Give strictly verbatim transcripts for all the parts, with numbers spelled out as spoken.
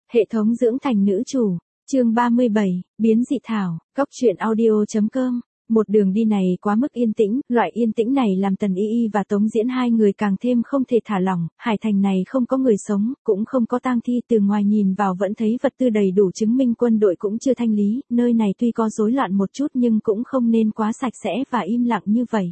Hệ thống dưỡng thành nữ chủ, chương ba mươi bảy, biến dị thảo, góc truyện audio.com. Một đường đi này quá mức yên tĩnh, loại yên tĩnh này làm Tần Y Y và Tống Diễn hai người càng thêm không thể thả lỏng, Hải Thành này không có người sống, cũng không có tang thi, từ ngoài nhìn vào vẫn thấy vật tư đầy đủ, chứng minh quân đội cũng chưa thanh lý, nơi này tuy có rối loạn một chút nhưng cũng không nên quá sạch sẽ và im lặng như vậy.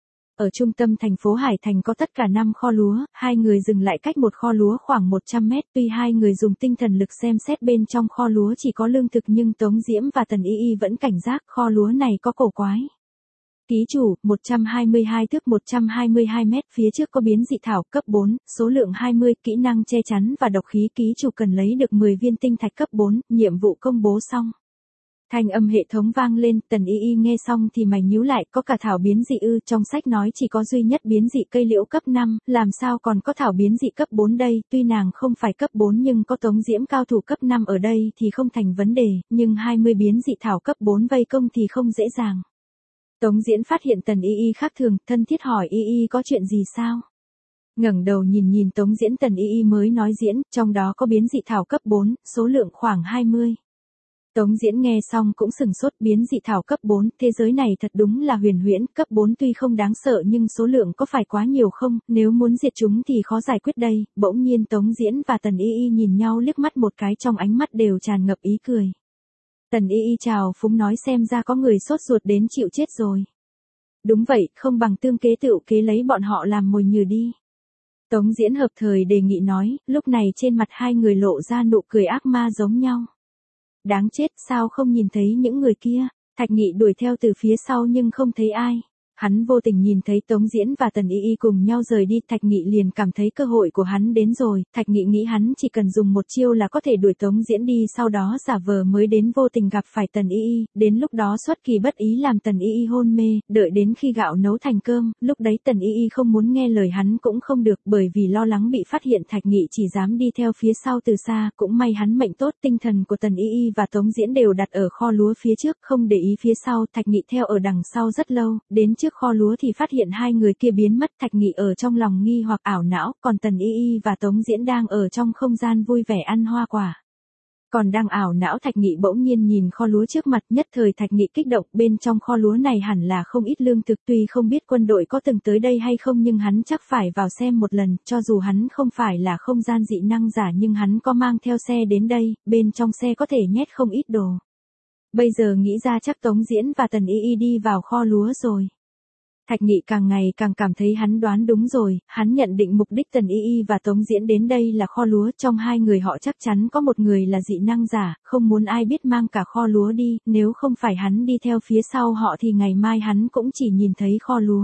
Ở trung tâm thành phố Hải Thành có tất cả năm kho lúa, hai người dừng lại cách một kho lúa khoảng một trăm mét, tuy hai người dùng tinh thần lực xem xét bên trong kho lúa chỉ có lương thực nhưng Tống Diễm và Tần Y Y vẫn cảnh giác, kho lúa này có cổ quái. Ký chủ, một trăm hai mươi hai thước một trăm hai mươi hai mét, phía trước có biến dị thảo, cấp bốn, số lượng hai mươi, kỹ năng che chắn và độc khí, ký chủ cần lấy được mười viên tinh thạch cấp bốn, nhiệm vụ công bố xong. Thanh âm hệ thống vang lên, Tần Y Y nghe xong thì mày nhíu lại, có cả thảo biến dị ư, trong sách nói chỉ có duy nhất biến dị cây liễu cấp năm, làm sao còn có thảo biến dị cấp bốn đây, tuy nàng không phải cấp bốn nhưng có Tống Diễm cao thủ cấp năm ở đây thì không thành vấn đề, nhưng hai mươi biến dị thảo cấp bốn vây công thì không dễ dàng. Tống Diễn phát hiện Tần Y Y khác thường, thân thiết hỏi Y Y có chuyện gì sao? Ngẩng đầu nhìn nhìn Tống Diễn, Tần Y Y mới nói diễn, trong đó có biến dị thảo cấp bốn, số lượng khoảng hai mươi. Tống Diễn nghe xong cũng sừng sốt, biến dị thảo cấp bốn, thế giới này thật đúng là huyền huyễn, cấp bốn tuy không đáng sợ nhưng số lượng có phải quá nhiều không, nếu muốn diệt chúng thì khó giải quyết đây, bỗng nhiên Tống Diễn và Tần Y Y nhìn nhau liếc mắt một cái, trong ánh mắt đều tràn ngập ý cười. Tần Y Y chào phúng nói, xem ra có người sốt ruột đến chịu chết rồi. Đúng vậy, không bằng tương kế tựu kế lấy bọn họ làm mồi nhử đi. Tống Diễn hợp thời đề nghị nói, lúc này trên mặt hai người lộ ra nụ cười ác ma giống nhau. Đáng chết, sao không nhìn thấy những người kia? Thạch Nghị đuổi theo từ phía sau nhưng không thấy ai. Hắn vô tình nhìn thấy Tống Diễn và Tần Y Y cùng nhau rời đi, Thạch Nghị liền cảm thấy cơ hội của hắn đến rồi, Thạch Nghị nghĩ hắn chỉ cần dùng một chiêu là có thể đuổi Tống Diễn đi, sau đó giả vờ mới đến vô tình gặp phải Tần Y Y, đến lúc đó xuất kỳ bất ý làm Tần Y Y hôn mê, đợi đến khi gạo nấu thành cơm, lúc đấy Tần Y Y không muốn nghe lời hắn cũng không được, bởi vì lo lắng bị phát hiện, Thạch Nghị chỉ dám đi theo phía sau từ xa, cũng may hắn mệnh tốt, tinh thần của Tần Y Y và Tống Diễn đều đặt ở kho lúa phía trước, không để ý phía sau, Thạch Nghị theo ở đằng sau rất lâu, đến trước kho lúa thì phát hiện hai người kia biến mất, Thạch Nghị ở trong lòng nghi hoặc ảo não, còn Tần Y Y và Tống Diễn đang ở trong không gian vui vẻ ăn hoa quả. Còn đang ảo não, Thạch Nghị bỗng nhiên nhìn kho lúa trước mặt, nhất thời Thạch Nghị kích động, bên trong kho lúa này hẳn là không ít lương thực, tuy không biết quân đội có từng tới đây hay không nhưng hắn chắc phải vào xem một lần, cho dù hắn không phải là không gian dị năng giả nhưng hắn có mang theo xe đến đây, bên trong xe có thể nhét không ít đồ. Bây giờ nghĩ ra chắc Tống Diễn và Tần Y Y đi vào kho lúa rồi. Thạch Nghị càng ngày càng cảm thấy hắn đoán đúng rồi, hắn nhận định mục đích Tần Y Y và Tống Diễn đến đây là kho lúa, trong hai người họ chắc chắn có một người là dị năng giả, không muốn ai biết mang cả kho lúa đi, nếu không phải hắn đi theo phía sau họ thì ngày mai hắn cũng chỉ nhìn thấy kho lúa.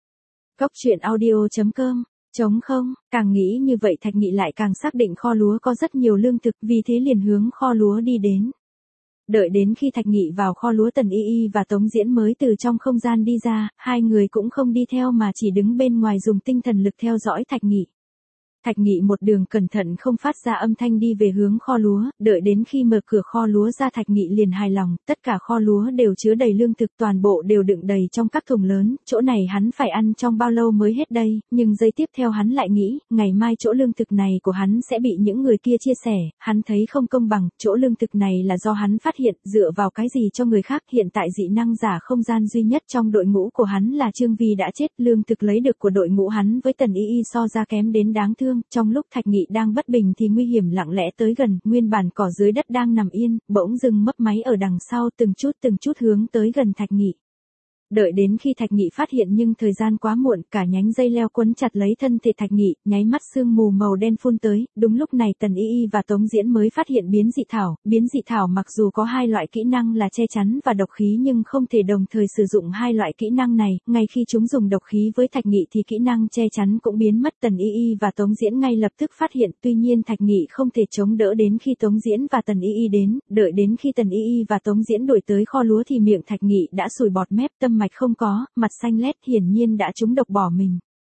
Góc truyện audio.com, trống không, càng nghĩ như vậy Thạch Nghị lại càng xác định kho lúa có rất nhiều lương thực, vì thế liền hướng kho lúa đi đến. Đợi đến khi Thạch Nghị vào kho lúa, Tần Y Y và Tống Diễn mới từ trong không gian đi ra, hai người cũng không đi theo mà chỉ đứng bên ngoài dùng tinh thần lực theo dõi Thạch Nghị. Thạch Nghị một đường cẩn thận không phát ra âm thanh đi về hướng kho lúa, đợi đến khi mở cửa kho lúa ra Thạch Nghị liền hài lòng, tất cả kho lúa đều chứa đầy lương thực, toàn bộ đều đựng đầy trong các thùng lớn, chỗ này hắn phải ăn trong bao lâu mới hết đây, nhưng giây tiếp theo hắn lại nghĩ, ngày mai chỗ lương thực này của hắn sẽ bị những người kia chia sẻ, hắn thấy không công bằng, chỗ lương thực này là do hắn phát hiện, dựa vào cái gì cho người khác, hiện tại dị năng giả không gian duy nhất trong đội ngũ của hắn là Trương Vi đã chết, lương thực lấy được của đội ngũ hắn với Tần Y Y so ra kém đến đáng thương. Trong lúc Thạch Nghị đang bất bình thì nguy hiểm lặng lẽ tới gần, nguyên bản cỏ dưới đất đang nằm yên, bỗng dưng mấp máy ở đằng sau, từng chút từng chút hướng tới gần Thạch Nghị. Đợi đến khi Thạch Nghị phát hiện nhưng thời gian quá muộn, cả nhánh dây leo quấn chặt lấy thân thể Thạch Nghị, nháy mắt sương mù màu đen phun tới, đúng lúc này Tần Y Y và Tống Diễn mới phát hiện biến dị thảo, biến dị thảo mặc dù có hai loại kỹ năng là che chắn và độc khí nhưng không thể đồng thời sử dụng hai loại kỹ năng này, ngay khi chúng dùng độc khí với Thạch Nghị thì kỹ năng che chắn cũng biến mất, Tần Y Y và Tống Diễn ngay lập tức phát hiện, tuy nhiên Thạch Nghị không thể chống đỡ đến khi Tống Diễn và Tần Y Y đến, đợi đến khi Tần Y Y và Tống Diễn đuổi tới kho lúa thì miệng Thạch Nghị đã sùi bọt mép, tâm mạch không có, mặt xanh lét, hiển nhiên đã trúng độc bỏ mình.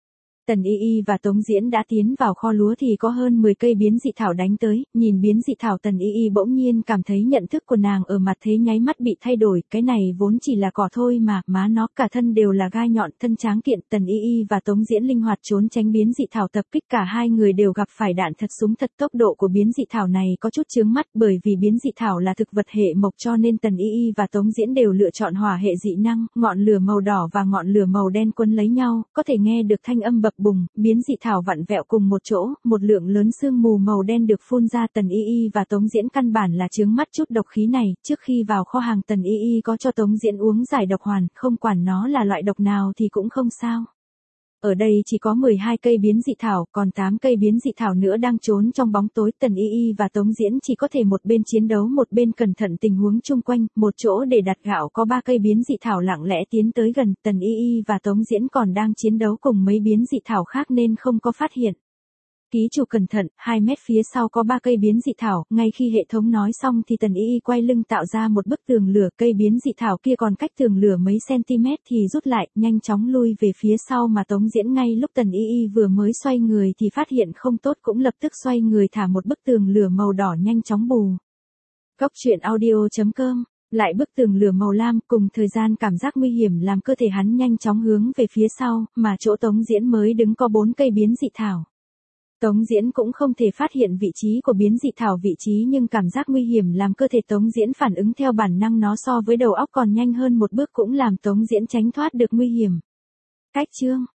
Tần Y Y và Tống Diễn đã tiến vào kho lúa thì có hơn mười cây biến dị thảo đánh tới, nhìn biến dị thảo Tần Y Y bỗng nhiên cảm thấy nhận thức của nàng ở mặt thế nháy mắt bị thay đổi, cái này vốn chỉ là cỏ thôi mà, má nó cả thân đều là gai nhọn, thân tráng kiện. Tần Y Y và Tống Diễn linh hoạt trốn tránh biến dị thảo tập kích, cả hai người đều gặp phải đạn thật súng thật. Tốc độ của biến dị thảo này có chút chướng mắt, bởi vì biến dị thảo là thực vật hệ mộc cho nên Tần Y Y và Tống Diễn đều lựa chọn hỏa hệ dị năng, ngọn lửa màu đỏ và ngọn lửa màu đen quấn lấy nhau, có thể nghe được thanh âm bập bùng, biến dị thảo vặn vẹo cùng một chỗ, một lượng lớn sương mù màu đen được phun ra. Tần Y Y và Tống Diễn căn bản là chướng mắt chút độc khí này, trước khi vào kho hàng Tần Y Y có cho Tống Diễn uống giải độc hoàn, không quản nó là loại độc nào thì cũng không sao. Ở đây chỉ có mười hai cây biến dị thảo, còn tám cây biến dị thảo nữa đang trốn trong bóng tối. Tần Y Y và Tống Diễn chỉ có thể một bên chiến đấu một bên cẩn thận tình huống chung quanh, một chỗ để đặt gạo có ba cây biến dị thảo lặng lẽ tiến tới gần. Tần Y Y và Tống Diễn còn đang chiến đấu cùng mấy biến dị thảo khác nên không có phát hiện. Ký chủ cẩn thận, hai mét phía sau có ba cây biến dị thảo, ngay khi hệ thống nói xong thì Tần Y Y quay lưng tạo ra một bức tường lửa, cây biến dị thảo kia còn cách tường lửa mấy cm thì rút lại, nhanh chóng lui về phía sau mà Tống Diễn ngay lúc Tần Y Y vừa mới xoay người thì phát hiện không tốt cũng lập tức xoay người thả một bức tường lửa màu đỏ nhanh chóng bù. Góc truyện audio chấm com. Lại bức tường lửa màu lam, cùng thời gian cảm giác nguy hiểm làm cơ thể hắn nhanh chóng hướng về phía sau, mà chỗ Tống Diễn mới đứng có bốn cây biến dị thảo. Tống Diễn cũng không thể phát hiện vị trí của biến dị thảo vị trí nhưng cảm giác nguy hiểm làm cơ thể Tống Diễn phản ứng theo bản năng, nó so với đầu óc còn nhanh hơn một bước cũng làm Tống Diễn tránh thoát được nguy hiểm. Cách chương